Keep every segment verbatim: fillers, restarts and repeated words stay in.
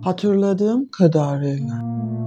Hatırladığım kadarıyla.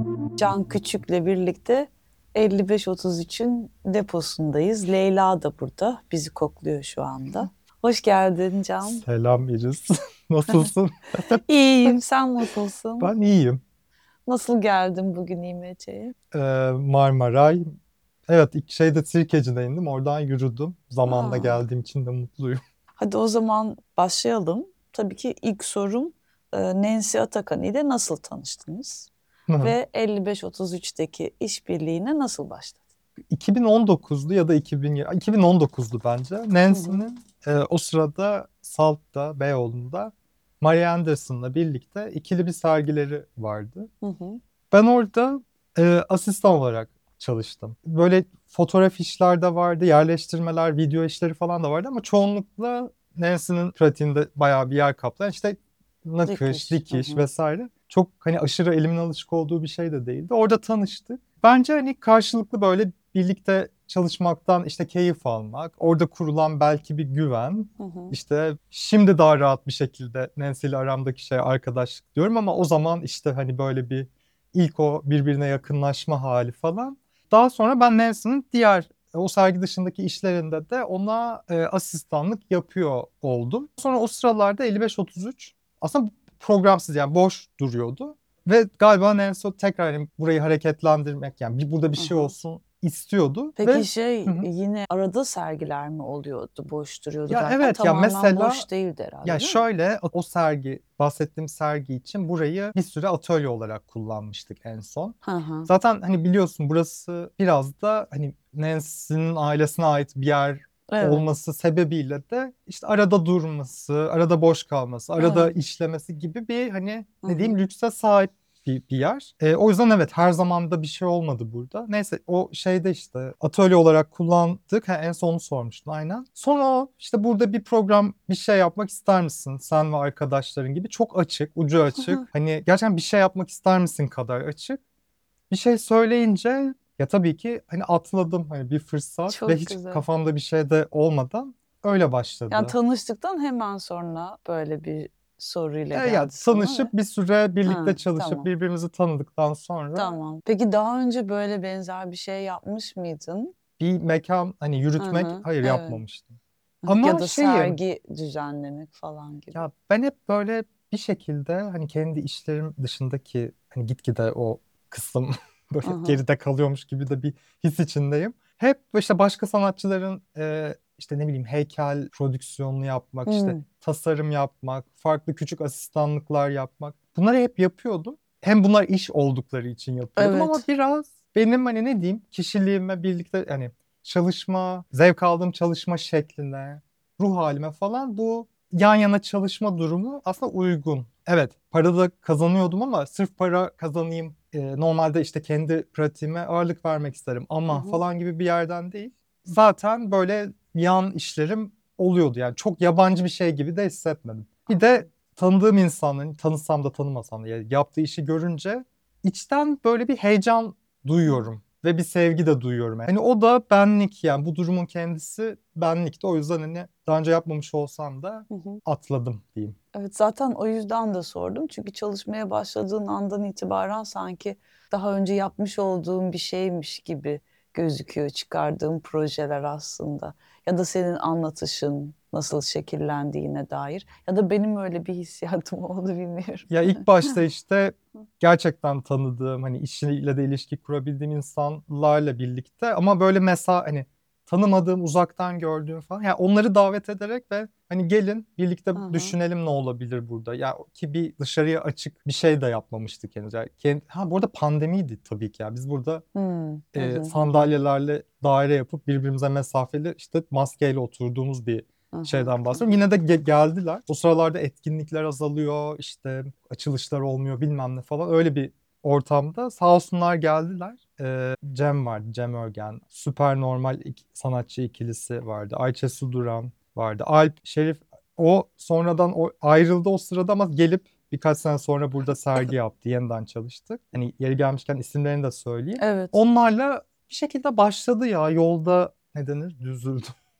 Can Küçük'le birlikte elli beş otuz üçün deposundayız. Leyla da burada. Bizi kokluyor şu anda. Hoş geldin Can. Selam Iris. Nasılsın? İyiyim. Sen nasılsın? Ben iyiyim. Nasıl geldin bugün İMC'ye? Ee, Marmaray. Evet, ilk şeyde Sirkeci'de indim. Oradan yürüdüm. Zamanla Aa. geldiğim için de mutluyum. Hadi o zaman başlayalım. Tabii ki ilk sorum e, Nancy Atakan ile nasıl tanıştınız? Ve elli beş otuz üçteki işbirliğine nasıl başladı? iki bin on dokuzdu ya da iki bin yirmi iki bin on dokuzdu bence. Nancy'nin e, o sırada Salt'ta, Beyoğlu'nda Maria Anderson'la birlikte ikili bir sergileri vardı. Hı hı. Ben orada e, asistan olarak çalıştım. Böyle fotoğraf işler de vardı, yerleştirmeler, video işleri falan da vardı ama çoğunlukla Nancy'nin pratiğinde bayağı bir yer kaplayan işte nakış, Dikiş. dikiş Hı hı. vesaire. Çok hani aşırı elimin alışık olduğu bir şey de değildi. Orada tanıştık. Bence hani karşılıklı böyle birlikte çalışmaktan işte keyif almak, orada kurulan belki bir güven. Hı hı. İşte şimdi daha rahat bir şekilde Nancy ile aramdaki şey arkadaşlık diyorum ama o zaman işte hani böyle bir ilk o birbirine yakınlaşma hali falan. Daha sonra ben Nancy'nin diğer o sergi dışındaki işlerinde de ona e, asistanlık yapıyor oldum. Sonra o sıralarda elli beş otuz üç aslında programsız yani boş duruyordu. Ve galiba Nancy tekrar hani burayı hareketlendirmek yani bir burada bir şey Hı hı. olsun istiyordu. Peki Ve şey Hı hı. yine arada sergiler mi oluyordu? Boş duruyordu Ya derken evet ya tamamen mesela boş değildi herhalde, ya değil mi? şöyle o sergi bahsettiğim sergi için burayı bir süre atölye olarak kullanmıştık en son. Hı hı. Zaten hani biliyorsun burası biraz da hani Nancy'nin ailesine ait bir yer Evet. olması sebebiyle de işte arada durması, arada boş kalması, arada Evet. işlemesi gibi bir hani Hı ne diyeyim hı. lükse sahip bir, bir yer. E, o yüzden evet her zaman da bir şey olmadı burada. Neyse o şeyde işte atölye olarak kullandık. Ha, en son onu sormuştun aynen. Sonra o işte burada bir program bir şey yapmak ister misin? Sen ve arkadaşların gibi çok açık, ucu açık. Hani gerçekten bir şey yapmak ister misin kadar açık. Bir şey söyleyince ya tabii ki hani atladım hani bir fırsat Çok ve hiç güzel. kafamda bir şey de olmadan öyle başladı. Yani tanıştıktan hemen sonra böyle bir soruyla E, ya geldi sana ve tanışıp bir süre birlikte Ha, çalışıp tamam. birbirimizi tanıdıktan sonra Tamam. Peki daha önce böyle benzer bir şey yapmış mıydın? bir mekan hani Hı yürütmek hı. hayır Evet. yapmamıştım. Ya Ama da şeyim sergi düzenlemek falan gibi. ya ben hep böyle bir şekilde hani kendi işlerim dışındaki hani gitgide o kısım böyle Hı hı. geride kalıyormuş gibi de bir his içindeyim. Hep işte başka sanatçıların e, işte ne bileyim heykel prodüksiyonunu yapmak, işte Hmm. tasarım yapmak, farklı küçük asistanlıklar yapmak. Bunları hep yapıyordum. Hem bunlar iş oldukları için yapıyordum ama Evet. biraz benim hani ne diyeyim kişiliğime birlikte hani çalışma, zevk aldığım çalışma şekline, ruh halime falan bu yan yana çalışma durumu aslında uygun. Evet, para da kazanıyordum ama sırf para kazanayım, e, normalde işte kendi pratiğime ağırlık vermek isterim Hı ama hı. falan gibi bir yerden değil. Zaten böyle yan işlerim oluyordu yani çok yabancı bir şey gibi de hissetmedim. Bir de tanıdığım insanların, tanısam da tanımasam da yani yaptığı işi görünce içten böyle bir heyecan duyuyorum. Ve bir sevgi de duyuyorum. Hani o da benlik yani bu durumun kendisi benlikti. O yüzden hani daha önce yapmamış olsam da Hı hı. atladım diyeyim. Evet, zaten o yüzden de sordum. Çünkü çalışmaya başladığın andan itibaren sanki daha önce yapmış olduğun bir şeymiş gibi gözüküyor çıkardığın projeler aslında. Ya da senin anlatışın nasıl şekillendiğine dair. Ya da benim öyle bir hissiyatım oldu bilmiyorum. Ya ilk başta işte gerçekten tanıdığım hani işiyle de ilişki kurabildiğim insanlarla birlikte ama böyle mesela hani tanımadığım uzaktan gördüğüm falan yani onları davet ederek ve hani gelin birlikte Hı hı. düşünelim ne olabilir burada. Ya ki bir dışarıya açık bir şey de yapmamıştık henüz. Yani kendi, ha bu arada pandemiydi tabii ki ya. Biz burada Hmm. Hı e, hı hı. sandalyelerle daire yapıp birbirimize mesafeli işte maskeyle oturduğumuz bir Hı hı, şeyden hı bahsediyorum. hı. Yine de ge- geldiler. O sıralarda etkinlikler azalıyor, işte açılışlar olmuyor bilmem ne falan. Öyle bir ortamda sağ olsunlar geldiler. Ee, Cem vardı, Cem Örgen. Süper Normal ik- sanatçı ikilisi vardı. Ayça Su Duran vardı. Alp, Şerif o sonradan o ayrıldı o sırada ama gelip birkaç sene sonra burada sergi yaptı. Yeniden çalıştık. Hani yeri gelmişken isimlerini de söyleyeyim. Evet. Onlarla bir şekilde başladı ya yolda ne denir? Düzüldü.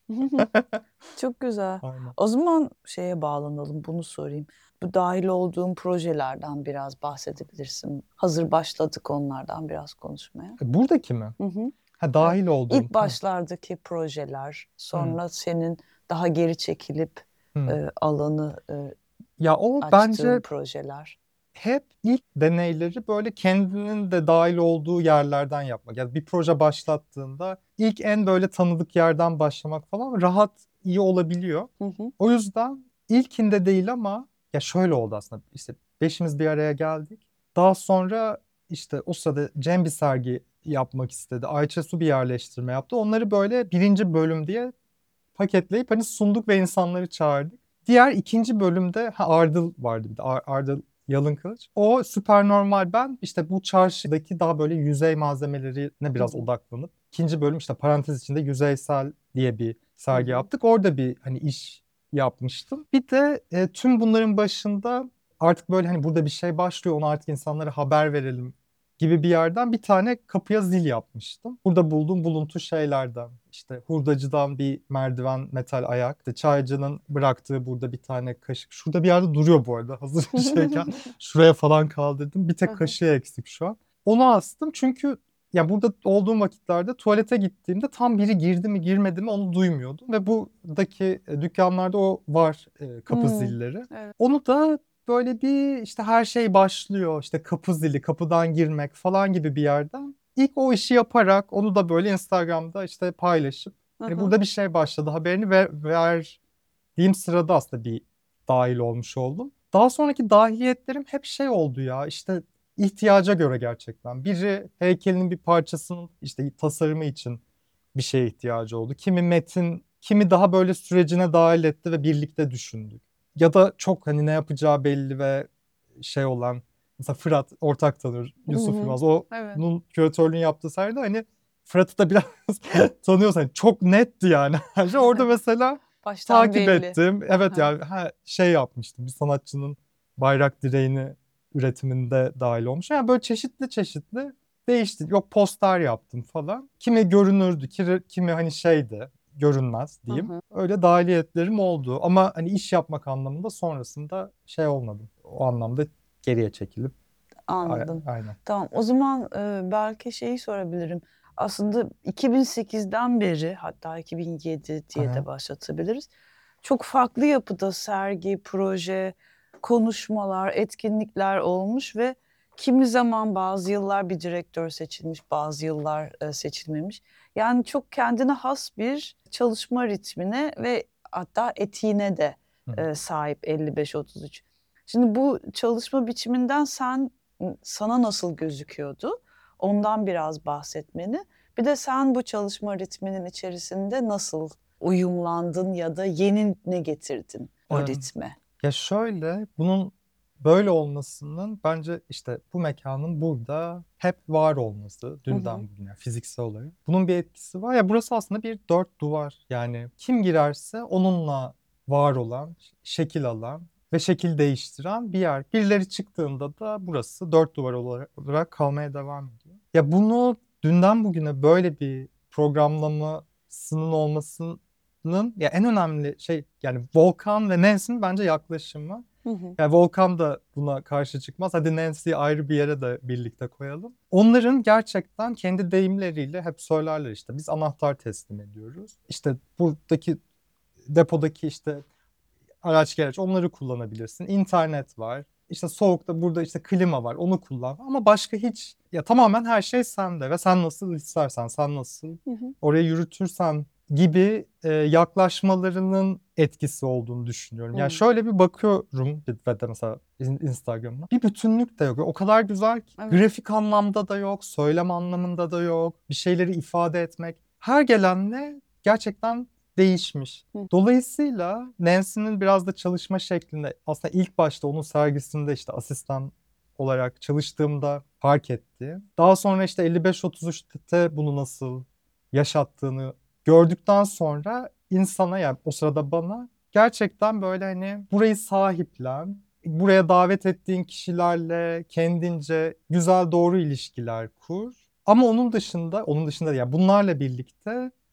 Çok güzel. Aynen. O zaman şeye bağlanalım, bunu sorayım. Bu dahil olduğun projelerden biraz bahsedebilirsin. Hazır başladık onlardan biraz konuşmaya. E, Buradaki mi? Hı hı. Ha, dahil olduğum. İlk başlardaki projeler, sonra senin daha geri çekilip Hı. Hı. e, alanı e, Ya o açtığın bence projeler. hep ilk deneyleri böyle kendinin de dahil olduğu yerlerden yapmak. Yani bir proje başlattığında ilk en böyle tanıdık yerden başlamak falan rahat, iyi olabiliyor. Hı hı. O yüzden ilkinde değil ama ya şöyle oldu aslında, işte beşimiz bir araya geldik. Daha sonra işte o sırada Cem bir sergi yapmak istedi. Ayça Su bir yerleştirme yaptı. Onları böyle birinci bölüm diye paketleyip hani sunduk ve insanları çağırdık. Diğer ikinci bölümde ha, Ardıl vardı bir de, Ar- Ardıl Yalınkılıç. O süper normal, ben işte bu çarşıdaki daha böyle yüzey malzemelerine biraz Hı hı. odaklanıp ikinci bölüm işte parantez içinde yüzeysel diye bir sergi Hı hı. yaptık. Orada bir hani iş yapmıştım. Bir de e, tüm bunların başında artık böyle hani burada bir şey başlıyor, onu artık insanlara haber verelim gibi bir yerden bir tane kapıya zil yapmıştım. Burada bulduğum buluntu şeylerden, işte hurdacıdan bir merdiven, metal ayak, işte çaycının bıraktığı burada bir tane kaşık. Şurada bir yerde duruyor bu arada, hazır bir şeyken şuraya falan kaldırdım. Bir Hı tek hı. kaşığı eksik şu an. Onu astım çünkü ya burada olduğum vakitlerde tuvalete gittiğimde tam biri girdi mi girmedi mi onu duymuyordum. Ve buradaki e, dükkanlarda o var, e, kapı Hmm, zilleri. evet. Onu da böyle bir işte her şey başlıyor, işte kapı zili, kapıdan girmek falan gibi bir yerden. İlk o işi yaparak onu da böyle Instagram'da işte paylaşıp Hı hani hı. burada bir şey başladı haberini ver, verdiğim sırada aslında bir dahil olmuş oldum. Daha sonraki dahiliyetlerim hep şey oldu ya, işte ihtiyaca göre gerçekten. Biri heykelinin bir parçasının işte tasarımı için bir şeye ihtiyacı oldu. Kimi metin, kimi daha böyle sürecine dahil etti ve birlikte düşündük. Ya da çok hani ne yapacağı belli ve şey olan, mesela Fırat ortak tanır, Hı Yusuf hı. Yılmaz. Evet. Onun küratörlüğünü yaptığı sergide hani Fırat'ı da biraz tanıyorsan hani çok netti yani her şey. Orada mesela Baştan takip belli. ettim. Evet Aha. yani ha, şey yapmıştım, bir sanatçının bayrak direğini üretiminde dahil olmuş. Yani böyle çeşitli çeşitli değişti. Yok poster yaptım falan. Kimi görünürdü, kimi, kimi hani şeydi, görünmez Hı diyeyim. hı. Öyle dahiliyetlerim oldu. Ama hani iş yapmak anlamında sonrasında şey olmadı. O anlamda geriye çekilip a- Anladım. aynen. Tamam. O zaman e, belki şeyi sorabilirim. Aslında iki bin sekizden beri, hatta iki bin yedi diye Aha. de başlatabiliriz. Çok farklı yapıda sergi, proje, konuşmalar, etkinlikler olmuş ve kimi zaman bazı yıllar bir direktör seçilmiş, bazı yıllar e, seçilmemiş. Yani çok kendine has bir çalışma ritmine ve hatta etiğine de Hı hı. e, sahip elli beş otuz üç. Şimdi bu çalışma biçiminden sen sana nasıl gözüküyordu? Ondan biraz bahsetmeni. Bir de sen bu çalışma ritminin içerisinde nasıl uyumlandın ya da yeni ne getirdin o Ee, ritme? Ya şöyle, bunun böyle olmasının bence işte bu mekanın burada hep var olması, Hı hı. dünden bugüne fiziksel olarak. Bunun bir etkisi var. Ya burası aslında bir dört duvar. Yani kim girerse onunla var olan, şekil alan ve şekil değiştiren bir yer. Birileri çıktığında da burası dört duvar olarak kalmaya devam ediyor. Ya bunu dünden bugüne böyle bir programlamasının olmasının ya en önemli şey, yani Volkan ve Nancy'nin bence yaklaşımı. Hı hı. Yani Volkan da buna karşı çıkmaz. Hadi Nancy'yi ayrı bir yere de birlikte koyalım. Onların gerçekten kendi deyimleriyle hep söylerler, işte biz anahtar teslim ediyoruz. İşte buradaki depodaki işte araç gereç onları kullanabilirsin. İnternet var. İşte soğukta burada işte klima var, onu kullan. Ama başka hiç, ya tamamen her şey sende ve sen nasıl istersen, sen nasıl Hı hı. oraya yürütürsen gibi e, yaklaşmalarının etkisi olduğunu düşünüyorum. Yani Hı. şöyle bir bakıyorum ve de mesela Instagram'da bir bütünlük de yok. O kadar güzel ki Evet. grafik anlamda da yok, söylem anlamında da yok, bir şeyleri ifade etmek. Her gelenle gerçekten değişmiş. Hı. Dolayısıyla Nancy'nin biraz da çalışma şeklinde, aslında ilk başta onun sergisinde işte asistan olarak çalıştığımda fark etti. Daha sonra işte elli beş otuz üçte bunu nasıl yaşattığını gördükten sonra insana, yani o sırada bana gerçekten böyle hani burayı sahiplen, buraya davet ettiğin kişilerle kendince güzel doğru ilişkiler kur. Ama onun dışında, onun dışında yani bunlarla birlikte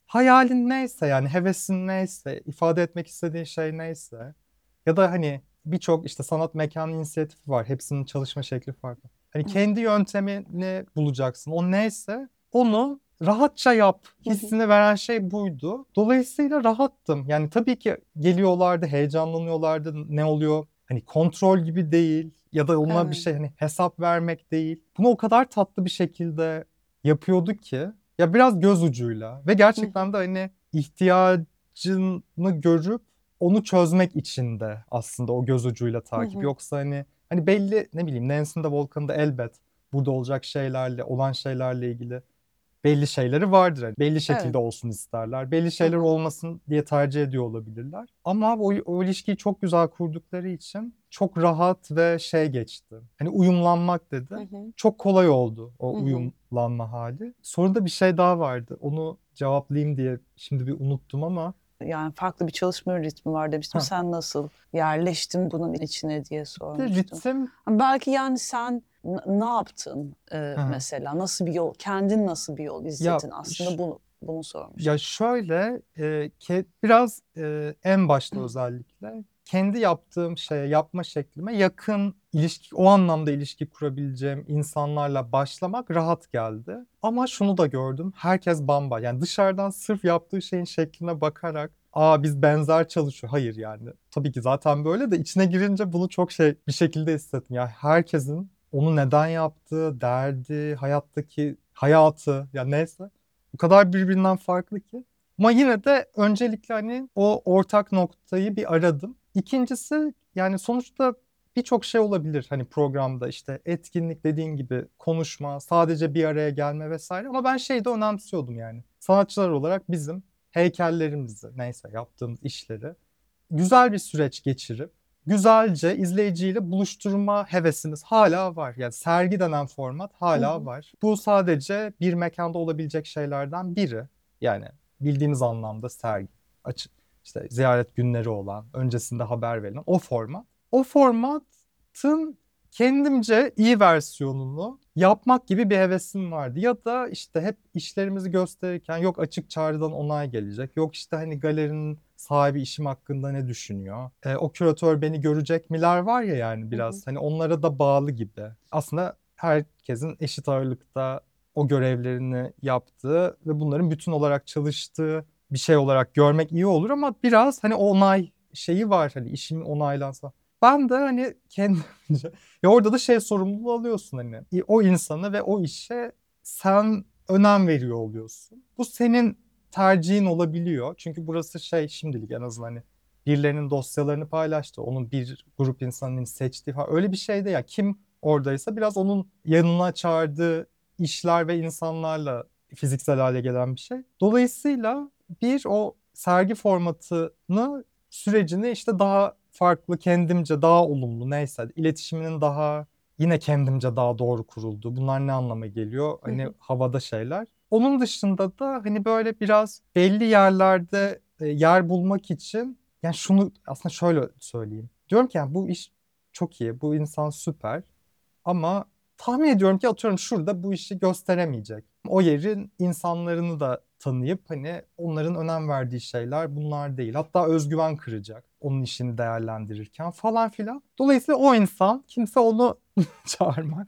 hayalin neyse yani hevesin neyse, ifade etmek istediğin şey neyse ya da hani birçok işte sanat mekanı inisiyatifi var. Hepsinin çalışma şekli farklı. Hani kendi yöntemini bulacaksın. O neyse onu rahatça yap. Hissini veren şey buydu. Dolayısıyla rahattım. Yani tabii ki geliyorlardı, heyecanlanıyorlardı. Ne oluyor? Hani kontrol gibi değil ya da ona bir Evet. şey hani hesap vermek değil. Bunu o kadar tatlı bir şekilde yapıyorduk ki ya biraz göz ucuyla ve gerçekten de hani ihtiyacını görüp onu çözmek için de aslında o göz ucuyla takip. Yoksa hani hani belli ne bileyim Nancy'nin de Volkan'ın da elbet burada olacak şeylerle, olan şeylerle ilgili belli şeyleri vardır. Yani belli şekilde Evet. olsun isterler. Belli şeyler Aha. olmasın diye tercih ediyor olabilirler. Ama o, o ilişkiyi çok güzel kurdukları için çok rahat ve şey geçti. Hani uyumlanmak dedi. Hı hı. Çok kolay oldu o Hı hı. uyumlanma hali. Sonra da bir şey daha vardı. Onu cevaplayayım diye şimdi bir unuttum ama. Yani farklı bir çalışma ritmi var demiştim. Heh, Sen nasıl yerleştin bunun içine diye de sormuştum. ritim. Ama belki yani sen n- ne yaptın e, Hı. mesela? Nasıl bir yol, kendin nasıl bir yol Ya izledin? Aslında ş- bunu bunu sormuştum. Ya şöyle e, ke- biraz e, en başta özellikle kendi yaptığım şeye yapma şeklime yakın ilişki o anlamda ilişki kurabileceğim insanlarla başlamak rahat geldi. Ama şunu da gördüm. Herkes bamba. Yani dışarıdan sırf yaptığı şeyin şekline bakarak aa biz benzer çalışıyor. Hayır yani. Tabii ki zaten böyle de içine girince bunu çok şey bir şekilde hissettim. Yani herkesin onu neden yaptığı, derdi, hayattaki hayatı ya neyse o kadar birbirinden farklı ki. Ama yine de öncelikle hani o ortak noktayı bir aradım. İkincisi yani sonuçta birçok şey olabilir hani programda işte etkinlik dediğin gibi konuşma, sadece bir araya gelme vesaire ama ben şeyi de önemsiyordum yani. Sanatçılar olarak bizim heykellerimizi neyse yaptığımız işleri güzel bir süreç geçirip güzelce izleyiciyle buluşturma hevesimiz hala var. Yani sergi denen format Hı hala hı. var. Bu sadece bir mekanda olabilecek şeylerden biri. Yani bildiğimiz anlamda sergi, açık işte ziyaret günleri olan, öncesinde haber verilen o format. O formatın kendimce iyi versiyonunu yapmak gibi bir hevesim vardı. Ya da işte hep işlerimizi gösterirken yok açık çağrıdan onay gelecek. Yok işte hani galerinin sahibi işim hakkında ne düşünüyor? E, o küratör beni görecek miler var ya yani Hı hı. biraz hani onlara da bağlı gibi. Aslında herkesin eşit ağırlıkta o görevlerini yaptığı ve bunların bütün olarak çalıştığı bir şey olarak görmek iyi olur ama biraz hani onay şeyi var hani işim onaylansa. Ben de hani kendimce ya orada da şey sorumluluğu alıyorsun hani o insanı ve o işe sen önem veriyor oluyorsun. Bu senin tercihin olabiliyor. Çünkü burası şey şimdilik en azından hani birilerinin dosyalarını paylaştı. Onun bir grup insanın seçtiği falan. Öyle bir şey de ya kim oradaysa biraz onun yanına çağırdığı işler ve insanlarla fiziksel hale gelen bir şey. Dolayısıyla bir o sergi formatını sürecini işte daha farklı kendimce daha olumlu neyse iletişiminin daha yine kendimce daha doğru kuruldu. Bunlar ne anlama geliyor? Hı Hani hı. havada şeyler. Onun dışında da hani böyle biraz belli yerlerde e, yer bulmak için yani şunu aslında şöyle söyleyeyim. Diyorum ki yani bu iş çok iyi, bu insan süper ama tahmin ediyorum ki atıyorum şurada bu işi gösteremeyecek. O yerin insanlarını da tanıyıp hani onların önem verdiği şeyler bunlar değil. Hatta özgüven kıracak onun işini değerlendirirken falan filan. Dolayısıyla o insan kimse onu çağırmak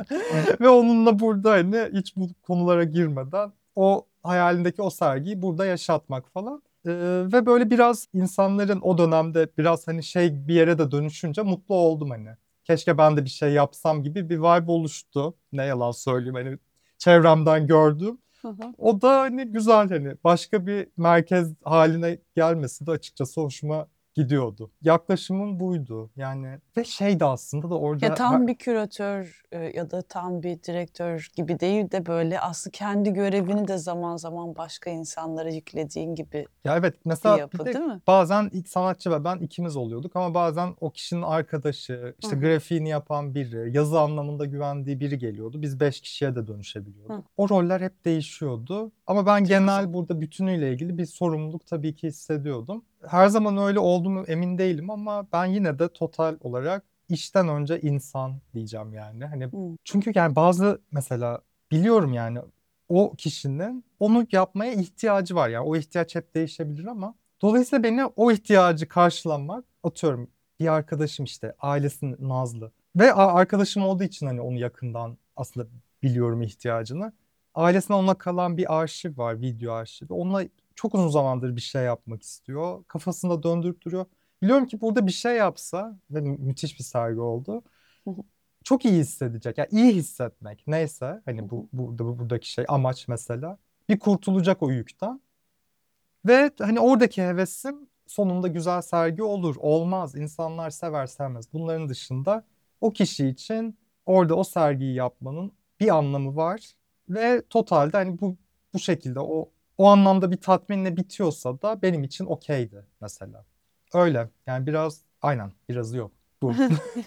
ve onunla burada hani hiç bu konulara girmeden o hayalindeki o sergiyi burada yaşatmak falan. Ee, ve böyle biraz insanların o dönemde biraz hani şey bir yere de dönüşünce mutlu oldum hani. Keşke ben de bir şey yapsam gibi bir vibe oluştu. Ne yalan söyleyeyim hani çevremden gördüm. Hı hı. O da hani güzel hani başka bir merkez haline gelmesi de açıkçası hoşuma gidiyordu. Yaklaşımım buydu yani ve şeydi aslında da Ya orada tam bir küratör e, ya da tam bir direktör gibi değil de böyle aslında kendi görevini de zaman zaman başka insanlara yüklediğin gibi ya evet bir mesela bir yapı de değil mi? bazen ilk sanatçı ve ben ikimiz oluyorduk ama bazen o kişinin arkadaşı, Hı işte hı. grafiğini yapan biri, yazı anlamında güvendiği biri geliyordu. Biz beş kişiye de Hı. dönüşebiliyorduk. O roller hep değişiyordu ama ben Çok güzel. genel burada bütünüyle ilgili bir sorumluluk tabii ki hissediyordum. Her zaman öyle oldu mu emin değilim ama ben yine de total olarak işten önce insan diyeceğim yani. Hani Hı. çünkü yani bazı mesela biliyorum yani o kişinin onu yapmaya ihtiyacı var. Yani o ihtiyaç hep değişebilir ama dolayısıyla beni o ihtiyacı karşılamak, atıyorum bir arkadaşım işte ailesinin Nazlı ve a- arkadaşım olduğu için hani onu yakından aslında biliyorum ihtiyacını. Ailesine ona kalan bir arşiv var, video arşivi. Onunla çok uzun zamandır bir şey yapmak istiyor. Kafasında döndürüp duruyor. Biliyorum ki burada bir şey yapsa ve mü- müthiş bir sergi oldu. Çok iyi hissedecek. Yani iyi hissetmek neyse hani bu burada bu, buradaki şey amaç mesela bir kurtulacak o yükten ve hani oradaki hevesim sonunda güzel sergi olur olmaz insanlar sever sevmez bunların dışında o kişi için orada o sergiyi yapmanın bir anlamı var ve totalde hani bu bu şekilde o o anlamda bir tatminle bitiyorsa da benim için okeydi mesela. Öyle yani biraz aynen biraz yok. Bu.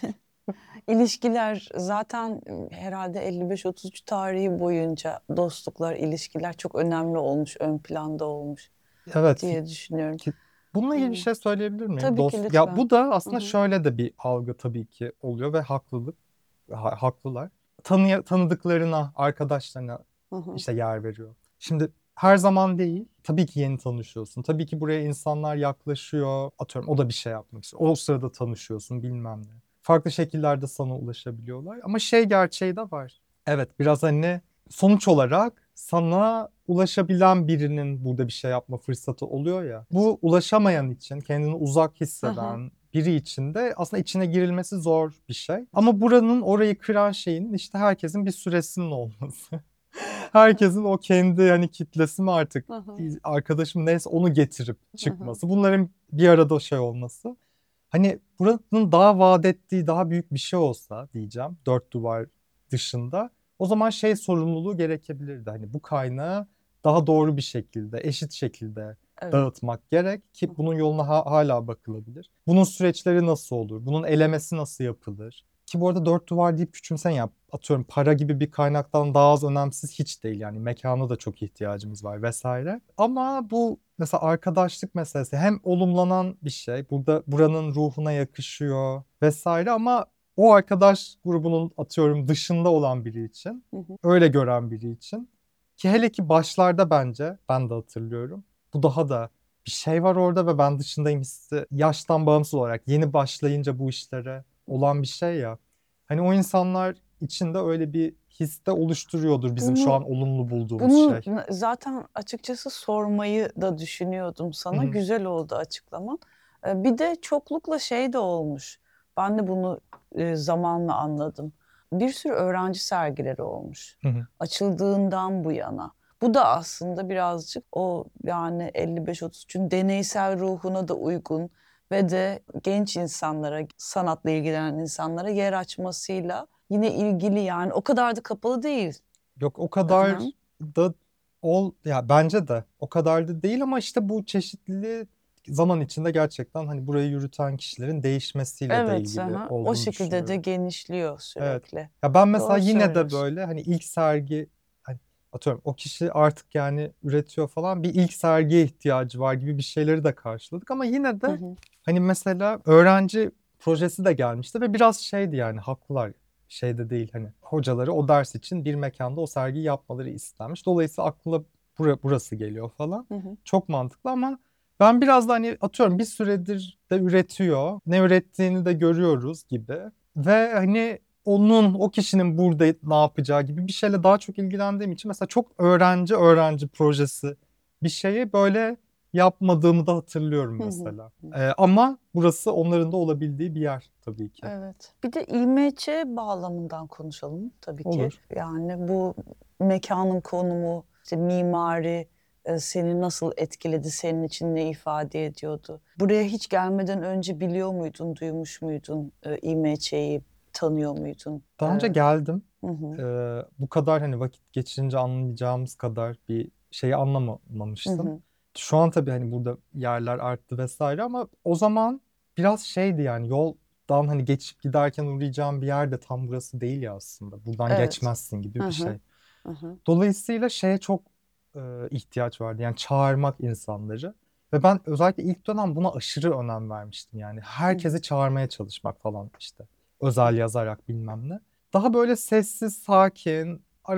İlişkiler zaten ıı, herhalde elli beş otuz üç tarihi boyunca dostluklar, ilişkiler çok önemli olmuş, ön planda olmuş Evet. diye düşünüyorum. Ki- Bununla ilgili bir Hmm. şey söyleyebilir miyim? Tabii ki Dost, ya lütfen. bu da Hı aslında hı. şöyle de bir algı tabii ki oluyor ve haklılık, ha- haklılar. Tanıya, tanıdıklarına, arkadaşlarına Hı hı. işte yer veriyor. Şimdi her zaman değil. Tabii ki yeni tanışıyorsun. Tabii ki buraya insanlar yaklaşıyor. Atıyorum o da bir şey yapmak istiyor. O sırada tanışıyorsun bilmem ne. Farklı şekillerde sana ulaşabiliyorlar. Ama şey gerçeği de var. Evet biraz hani sonuç olarak sana ulaşabilen birinin burada bir şey yapma fırsatı oluyor ya. Bu ulaşamayan için, kendini uzak Hı hı. hisseden biri için de aslında içine girilmesi zor bir şey. Ama buranın orayı kıran şeyin işte herkesin bir süresinin olması. Herkesin o kendi hani kitlesi mi artık Hı hı. arkadaşım neyse onu getirip Hı hı. çıkması. Bunların bir arada şey olması. Hani buranın daha vaat ettiği daha büyük bir şey olsa diyeceğim dört duvar dışında o zaman şey sorumluluğu gerekebilirdi. Hani bu kaynağı daha doğru bir şekilde, eşit şekilde Evet. dağıtmak gerek ki bunun yoluna ha- hala bakılabilir. Bunun süreçleri nasıl olur? Bunun elemesi nasıl yapılır? Ki bu arada dört duvar deyip küçümsen ya atıyorum para gibi bir kaynaktan daha az önemsiz hiç değil. Yani mekana da çok ihtiyacımız var vesaire. Ama bu mesela arkadaşlık meselesi hem olumlanan bir şey. Burada buranın ruhuna yakışıyor vesaire ama o arkadaş grubunun atıyorum dışında olan biri için, Hı hı. öyle gören biri için ki hele ki başlarda bence ben de hatırlıyorum. Bu daha da bir şey var orada ve ben dışındayım hissi yaştan bağımsız olarak yeni başlayınca bu işlere olan bir şey ya. Hani o insanlar içinde öyle bir his de oluşturuyordur bizim şu Bunu an olumlu bulduğumuz bunu şey. zaten açıkçası sormayı da düşünüyordum Hı sana. hı. Güzel oldu açıklaman. Ee, Bir de çoklukla şey de olmuş. Ben de bunu e, zamanla anladım. Bir sürü öğrenci sergileri olmuş. Hı hı. Açıldığından bu yana. Bu da aslında birazcık o yani elli beş otuz üçün deneysel ruhuna da uygun ve de genç insanlara, sanatla ilgilenen insanlara yer açmasıyla yine ilgili yani o kadar da kapalı değil. Yok o Hı kadar hı. da ol ya bence de o kadar da değil ama işte bu çeşitliliği zaman içinde gerçekten hani burayı yürüten kişilerin değişmesiyle de Evet, ilgili aha. O olduğunu şekilde de düşünüyorum. genişliyor Evet. sürekli. Ya ben mesela Doğru yine de söylüyorsun. böyle hani ilk sergi hani atıyorum o kişi artık yani üretiyor falan bir ilk sergiye ihtiyacı var gibi bir şeyleri de karşıladık ama yine Hı de hı. hani mesela öğrenci projesi de gelmişti ve biraz şeydi yani haklılar şeyde değil hani hocaları o ders için bir mekanda o sergiyi yapmaları istenmiş. Dolayısıyla akla bura, burası geliyor falan. Hı hı. Çok mantıklı ama ben biraz da hani atıyorum bir süredir de üretiyor. Ne ürettiğini de görüyoruz gibi. Ve hani onun, o kişinin burada ne yapacağı gibi bir şeyle daha çok ilgilendiğim için mesela çok öğrenci öğrenci projesi bir şeyi böyle yapmadığımı da hatırlıyorum Hı hı. mesela. Ee, ama burası onların da olabildiği bir yer tabii ki. Evet. Bir de İ M Ç bağlamından konuşalım tabii ki. Olur. Yani bu mekanın konumu, işte mimari e, seni nasıl etkiledi, senin için ne ifade ediyordu? Buraya hiç gelmeden önce biliyor muydun, duymuş muydun e, İ M Ç'yi tanıyor muydun? E, Daha önce geldim. hı hı. Ee, bu kadar hani vakit geçirince anlayacağımız kadar bir şeyi Hı anlamamıştım. hı. Şu an tabii hani burada yerler arttı vesaire ama o zaman biraz şeydi yani yoldan hani geçip giderken uğrayacağım bir yer de tam burası değil ya aslında. Buradan Evet. geçmezsin Hı gibi bir hı. şey. Hı hı. Dolayısıyla şeye çok e, ihtiyaç vardı. Yani çağırmak insanları. Ve ben özellikle ilk dönem buna aşırı önem vermiştim. Yani Hı hı. herkesi çağırmaya çalışmak falan işte. Özel yazarak bilmem ne. Daha böyle sessiz, sakin, arada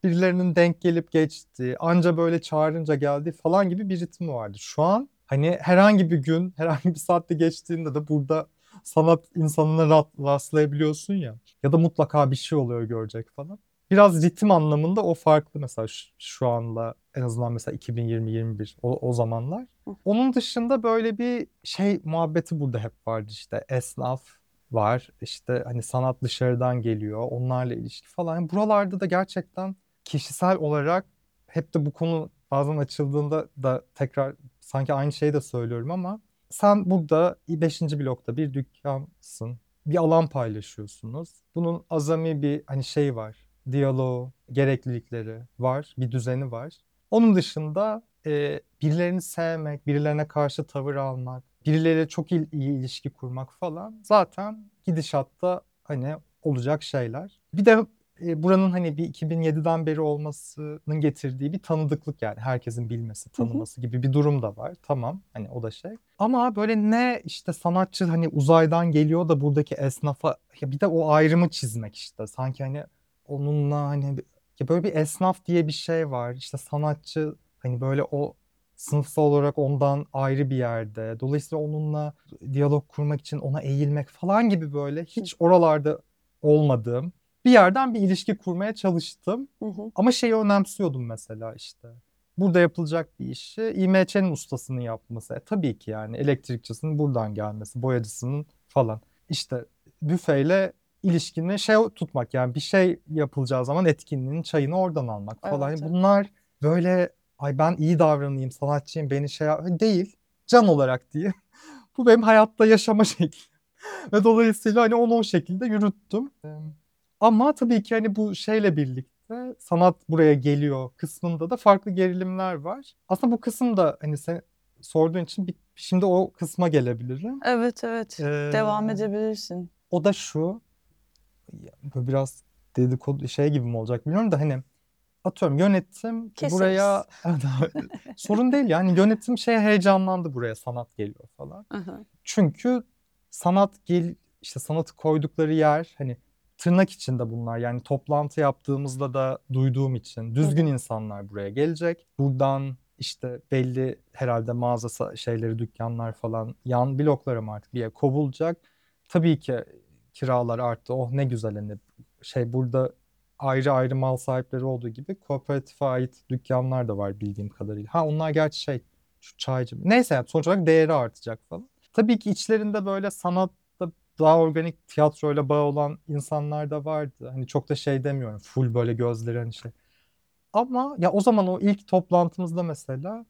birilerinin denk gelip geçtiği, anca böyle çağırınca geldiği falan gibi bir ritmi vardı. Şu an hani herhangi bir gün, herhangi bir saatte geçtiğinde de burada sanat insanına rast- rastlayabiliyorsun ya. Ya da mutlaka bir şey oluyor görecek falan. Biraz ritim anlamında o farklı mesela şu, şu anla en azından mesela iki bin yirmi yirmi bir o, o zamanlar. Onun dışında böyle bir şey muhabbeti burada hep vardı işte esnaf var işte hani sanat dışarıdan geliyor onlarla ilişki falan. Yani buralarda da gerçekten kişisel olarak hep de bu konu bazen açıldığında da tekrar sanki aynı şeyi de söylüyorum ama sen burada beşinci blokta bir dükkansın. Bir alan paylaşıyorsunuz. Bunun azami bir hani şey var. Diyaloğu, gereklilikleri var. Bir düzeni var. Onun dışında e, birilerini sevmek, birilerine karşı tavır almak, birileriyle çok iyi, iyi ilişki kurmak falan zaten gidişatta hani olacak şeyler. Bir de e, buranın hani bir iki bin yediden beri olmasının getirdiği bir tanıdıklık yani herkesin bilmesi, Hı hı. tanıması gibi bir durum da var. Tamam hani o da şey. Ama böyle ne işte sanatçı hani uzaydan geliyor da buradaki esnafa ya bir de o ayrımı çizmek işte. Sanki hani onunla hani ya böyle bir esnaf diye bir şey var. İşte sanatçı hani böyle o sınıfsal olarak ondan ayrı bir yerde. Dolayısıyla onunla diyalog kurmak için ona eğilmek falan gibi böyle hiç oralarda olmadığım bir yerden bir ilişki kurmaya çalıştım. Hı hı. Ama şeyi önemsiyordum mesela işte. Burada yapılacak bir işi İ M Ç'nin ustasının yapması. E, tabii ki yani elektrikçisinin buradan gelmesi, boyacısının falan. İşte büfeyle ilişkini şey tutmak yani bir şey yapılacağı zaman etkinliğin çayını oradan almak falan. Evet, Yani evet. bunlar böyle ay ben iyi davranayım, sanatçıyım, beni şey yap- değil. Can olarak diye. Bu benim hayatta yaşama şeklim. Ve dolayısıyla hani onu o şekilde yürüttüm. Ee, Ama tabii ki hani bu şeyle birlikte sanat buraya geliyor kısmında da farklı gerilimler var. Aslında bu kısım da hani sen sorduğun için bir, şimdi o kısma gelebilirim. Evet, evet. Ee, Devam edebilirsin. O da şu, böyle biraz dedikodu şey gibi mi olacak bilmiyorum da hani atıyorum yönetim Keseriz. buraya sorun değil yani yönetim şey heyecanlandı buraya sanat geliyor falan. Aha. Çünkü sanat gel işte sanatı koydukları yer hani tırnak içinde bunlar yani toplantı yaptığımızda da duyduğum için Hı düzgün hı. insanlar buraya gelecek. Buradan işte belli herhalde mağaza şeyleri dükkanlar falan yan bloklara mı artık bir yer kovulacak. Tabii ki kiralar arttı. Oh ne güzel hani şey burada ayrı ayrı mal sahipleri olduğu gibi kooperatife ait dükkanlar da var bildiğim kadarıyla. Ha onlar gerçi şey şu çaycı. Neyse yani sonuç olarak değeri artacak falan. Tabii ki içlerinde böyle sanatta daha organik tiyatroyla bağ olan insanlar da vardı. Hani çok da şey demiyorum. Full böyle gözleri hani şey. Ama ya o zaman o ilk toplantımızda mesela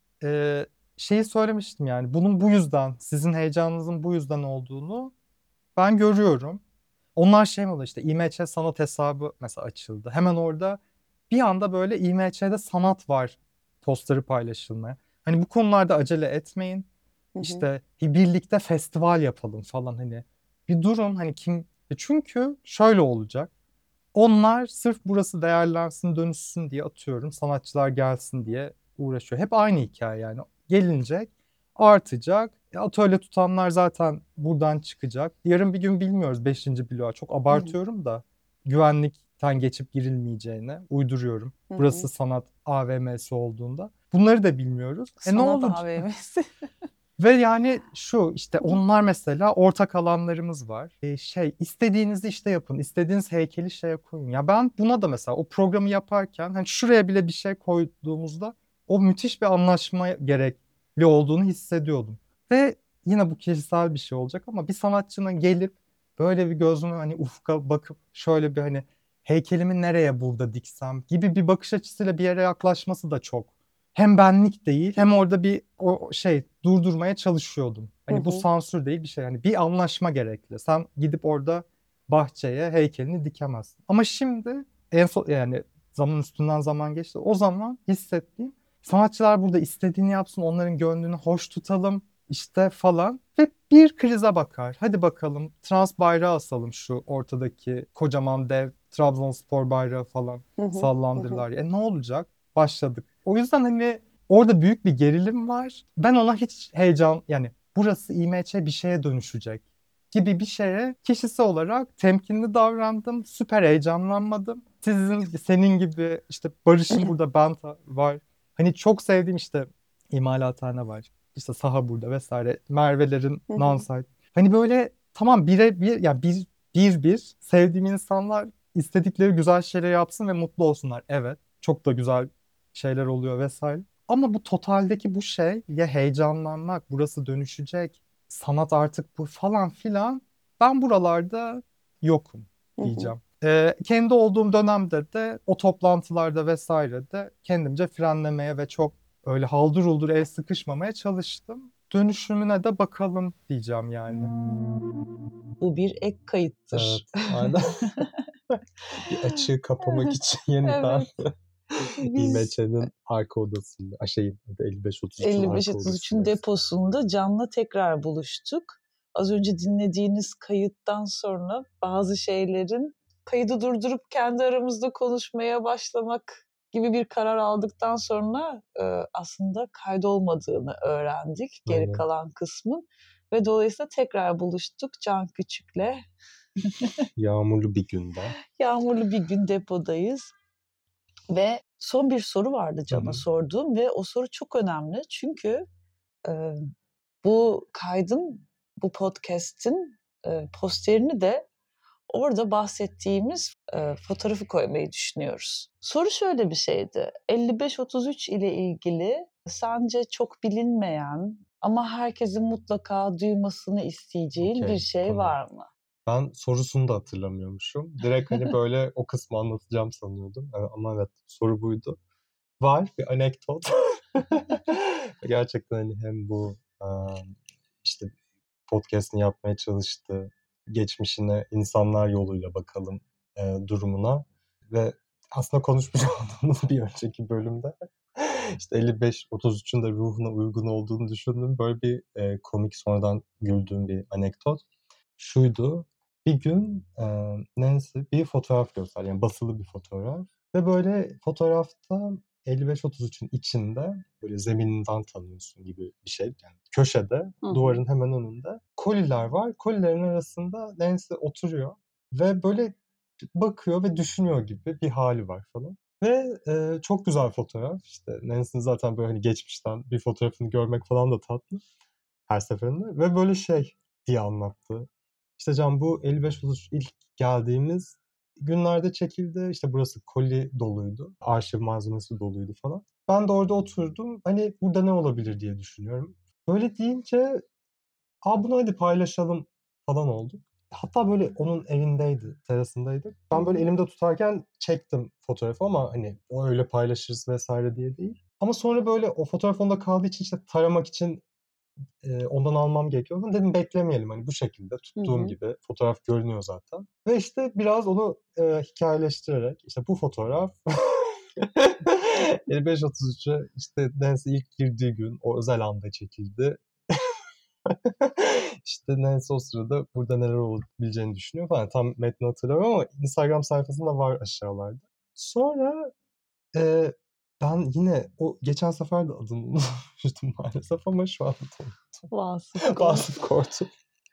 e, şeyi söylemiştim yani bunun bu yüzden sizin heyecanınızın bu yüzden olduğunu ben görüyorum. Onlar şey mi oldu işte İ M Ç sanat hesabı mesela açıldı. Hemen orada bir anda böyle İ M Ç'de sanat var posteri paylaşılmaya. Hani bu konularda acele etmeyin. Hı hı. İşte birlikte festival yapalım falan hani. Bir durun hani kim... E Çünkü şöyle olacak. Onlar sırf burası değerlensin, dönüşsün diye atıyorum. Sanatçılar gelsin diye uğraşıyor. Hep aynı hikaye yani. Gelinecek, artacak. E, Atölye tutanlar zaten buradan çıkacak. Yarın bir gün bilmiyoruz beşinci bloğa. Çok Hı hı. abartıyorum da güvenlikten geçip girilmeyeceğine uyduruyorum. Hı Burası hı. sanat A V M'si olduğunda. Bunları da bilmiyoruz. E ne Sanat olacak? A V M'si. Ve yani şu işte onlar mesela ortak alanlarımız var. Ee, şey istediğinizi işte yapın. İstediğiniz heykeli şeye koyun. Ya ben buna da mesela o programı yaparken hani şuraya bile bir şey koyduğumuzda o müthiş bir anlaşma gerekli olduğunu hissediyordum. Ve yine bu kişisel bir şey olacak ama bir sanatçının gelip böyle bir gözüme hani ufka bakıp şöyle bir hani heykelimi nereye burada diksem gibi bir bakış açısıyla bir yere yaklaşması da çok hem benlik değil hem orada bir o şey durdurmaya çalışıyordum. Hı Hani bu hı. sansür değil bir şey. Hani bir anlaşma gerekli. Sen gidip orada bahçeye heykelini dikemezsin. Ama şimdi en son yani zaman üstünden zaman geçti. O zaman hissettiğim sanatçılar burada istediğini yapsın, onların gönlünü hoş tutalım işte falan ve bir krize bakar. Hadi bakalım trans bayrağı asalım şu ortadaki kocaman dev Trabzonspor bayrağı falan Hı hı. Hı hı. sallandırırlar. E ne olacak? Başladık. O yüzden hani orada büyük bir gerilim var. Ben ona hiç heyecan yani burası İ M Ç bir şeye dönüşecek gibi bir şeye kişisel olarak temkinli davrandım. Süper heyecanlanmadım. sizin, senin gibi işte Barış'ın burada, Benta var. Hani çok sevdiğim işte imalathane var. İşte Saha burada vesaire. Merve'lerin Hı hı. Nansite. Hani böyle tamam bire bir yani bir bir bir sevdiğim insanlar istedikleri güzel şeyler yapsın ve mutlu olsunlar. Evet. Çok da güzel şeyler oluyor vesaire. Ama bu totaldeki bu şey ya heyecanlanmak, burası dönüşecek, sanat artık bu falan filan. Ben buralarda yokum Hı hı. diyeceğim. Ee, kendi olduğum dönemde de o toplantılarda vesairede kendimce frenlemeye ve çok öyle haldır uldur el sıkışmamaya çalıştım. Dönüşümüne de bakalım diyeceğim yani. Bu bir ek kayıttır. Evet, aynen. Bir açığı kapamak için yeniden Evet. Biz İMÇ'nin arka odasında, a, şeyin elli beş otuz üçün elli beş arka otuz üçün odasındayız. deposunda Can'la tekrar buluştuk. Az önce dinlediğiniz kayıttan sonra bazı şeylerin kaydı durdurup kendi aramızda konuşmaya başlamak gibi bir karar aldıktan sonra e, aslında kaydolmadığını öğrendik geri Aynen. kalan kısmın. Ve dolayısıyla tekrar buluştuk Can Küçük'le. Yağmurlu bir günde. Yağmurlu bir gün depodayız. Ve son bir soru vardı Can'a Hı hı. sorduğum ve o soru çok önemli. Çünkü e, bu kaydın, bu podcast'in e, posterini de orada bahsettiğimiz e, fotoğrafı koymayı düşünüyoruz. Soru şöyle bir şeydi. elli beş otuz üç ile ilgili sence çok bilinmeyen ama herkesin mutlaka duymasını isteyeceğin Okey, bir şey tamam. var mı? Ben sorusunu da hatırlamıyormuşum. Direkt hani böyle o kısmı anlatacağım sanıyordum. Evet, ama evet, soru buydu. Var bir anekdot. Gerçekten hani hem bu işte podcast'ini yapmaya çalıştığı geçmişine insanlar yoluyla bakalım e, durumuna ve aslında konuşmuş olduğumuz bir önceki bölümde işte elli beş otuz üçün de ruhuna uygun olduğunu düşündüm. Böyle bir e, komik, sonradan güldüğüm bir anekdot. Şuydu, bir gün e, Nancy bir fotoğraf gösterdi. Yani basılı bir fotoğraf. Ve böyle fotoğrafta elli beş otuz üçün içinde böyle zemininden tanıyorsun gibi bir şey. Yani köşede, Hı hı. duvarın hemen önünde koliler var. Kolilerin arasında Nancy oturuyor ve böyle bakıyor ve düşünüyor gibi bir hali var falan. Ve e, çok güzel fotoğraf. İşte Nancy'nin zaten böyle hani geçmişten bir fotoğrafını görmek falan da tatlı her seferinde. Ve böyle şey diye anlattı. İşte Can, bu elli beş otuz ilk geldiğimiz günlerde çekildi. İşte burası koli doluydu. Arşiv malzemesi doluydu falan. Ben de orada oturdum. Hani burada ne olabilir diye düşünüyorum. Böyle deyince, aa, bunu hadi paylaşalım falan oldu. Hatta böyle onun evindeydi, terasındaydı. Ben böyle elimde tutarken çektim fotoğrafı ama hani o öyle paylaşırız vesaire diye değil. Ama sonra böyle o fotoğraf onda kaldığı için işte taramak için e, ondan almam gerekiyor. Ben dedim beklemeyelim, hani bu şekilde Hı tuttuğum hı. gibi fotoğraf görünüyor zaten. Ve işte biraz onu e, hikayeleştirerek işte bu fotoğraf elli beş otuz üçe işte Nancy ilk girdiği gün o özel anda çekildi. İşte Nancy o sırada burada neler olabileceğini düşünüyor falan. Tam metni hatırlamıyorum ama Instagram sayfasında var aşağılarda. Sonra e, ben yine o geçen sefer de adını unutmuştum maalesef ama şu anda Vasıf Kol. Vasıf Kortu.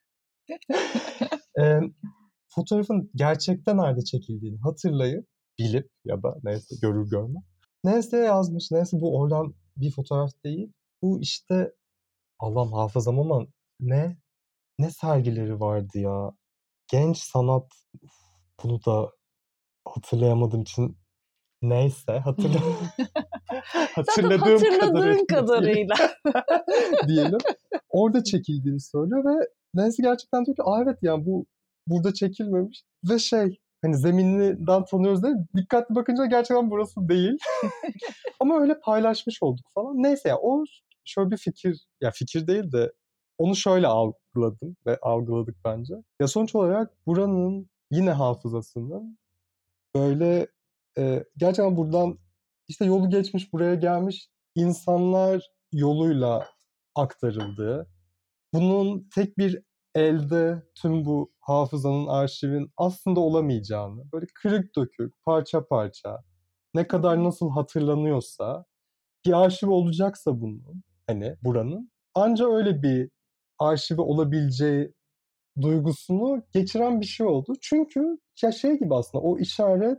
e, fotoğrafın gerçekten nerede çekildiğini hatırlayıp, bilip ya da neyse görür görmez. Nancy'ye yazmış. Nancy, bu oradan bir fotoğraf değil. Bu işte, Allah'ım hafızam ama ne ne sergileri vardı ya. Genç sanat, bunu da hatırlayamadığım için neyse hatırla Zaten hatırladığım hatırladığın kadarıyla kadarıyla. diyelim. Orada çekildiğini söylüyor ve Nancy gerçekten diyor ki, aa evet yani bu burada çekilmemiş ve şey, hani zemininden tanıyoruz değil mi? Dikkatli bakınca gerçekten burası değil. Ama öyle paylaşmış olduk falan. Neyse ya, o şöyle bir fikir, ya fikir değil de onu şöyle algıladım ve algıladık bence. Ya sonuç olarak buranın yine hafızasının böyle e, gerçekten buradan işte yolu geçmiş, buraya gelmiş insanlar yoluyla aktarıldığı, bunun tek bir elde tüm bu hafızanın, arşivin aslında olamayacağını, böyle kırık dökük, parça parça, ne kadar nasıl hatırlanıyorsa, bir arşiv olacaksa bunun, hani buranın, anca öyle bir arşivi olabileceği duygusunu geçiren bir şey oldu. Çünkü ya şey gibi aslında o işaret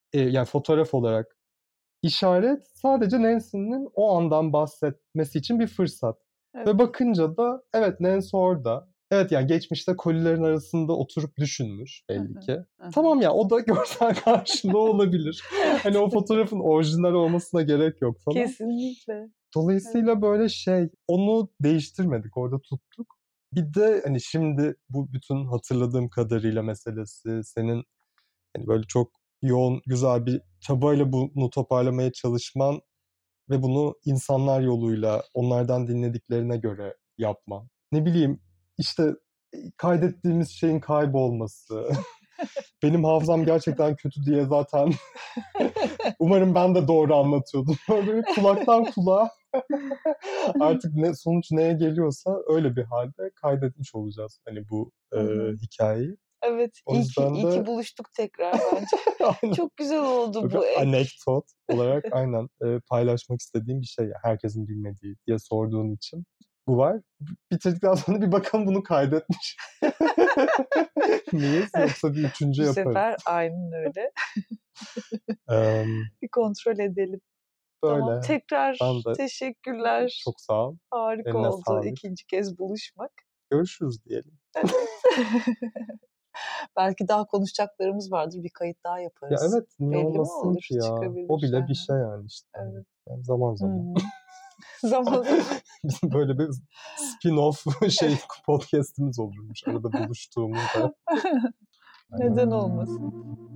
e, yani fotoğraf olarak işaret sadece Nancy'nin o andan bahsetmesi için bir fırsat. Evet. Ve bakınca da evet Nancy orada. Evet yani geçmişte kolilerin arasında oturup düşünmüş belli ki. Hı hı. Tamam ya o da görsel karşılığı olabilir. Hani o fotoğrafın orijinal olmasına gerek yok falan. Kesinlikle. Dolayısıyla böyle şey onu değiştirmedik orada tuttuk. Bir de hani şimdi bu bütün hatırladığım kadarıyla meselesi senin hani böyle çok yoğun güzel bir çabayla bunu toparlamaya çalışman ve bunu insanlar yoluyla onlardan dinlediklerine göre yapman. Ne bileyim işte kaydettiğimiz şeyin kaybolması. Benim hafızam gerçekten kötü diye zaten umarım ben de doğru anlatıyordum. Böyle kulaktan kulağa artık ne sonuç neye geliyorsa öyle bir halde kaydetmiş olacağız hani bu e, hikayeyi. Evet, O iyi ki, yüzden iyi de ki buluştuk tekrar bence. aynen. Çok güzel oldu Böyle bu bir ek. anekdot olarak aynen e, paylaşmak istediğim bir şey. Yani herkesin bilmediği diye sorduğun için bu var. Bitirdikten sonra bir bakalım bunu kaydetmiş miyiz yoksa bir üçüncü Bu yaparız. sefer aynen öyle. Eee, Bir kontrol edelim. böyle. Tamam, tekrar Ben de teşekkürler. çok sağ ol. Harika Eline oldu sağlık. ikinci kez buluşmak. Görüşürüz diyelim. Evet. Belki daha konuşacaklarımız vardır. Bir kayıt daha Ya yaparız. evet niye Belli mi olmasın olur? ki ya? Çıkabilir. O bile Aha. bir şey yani işte. Evet. Yani zaman Hı zaman. hı. Zaman zaman. Bizim böyle bir spin-off şey podcast'imiz olurmuş. Arada buluştuğumuzda. Neden olmasın?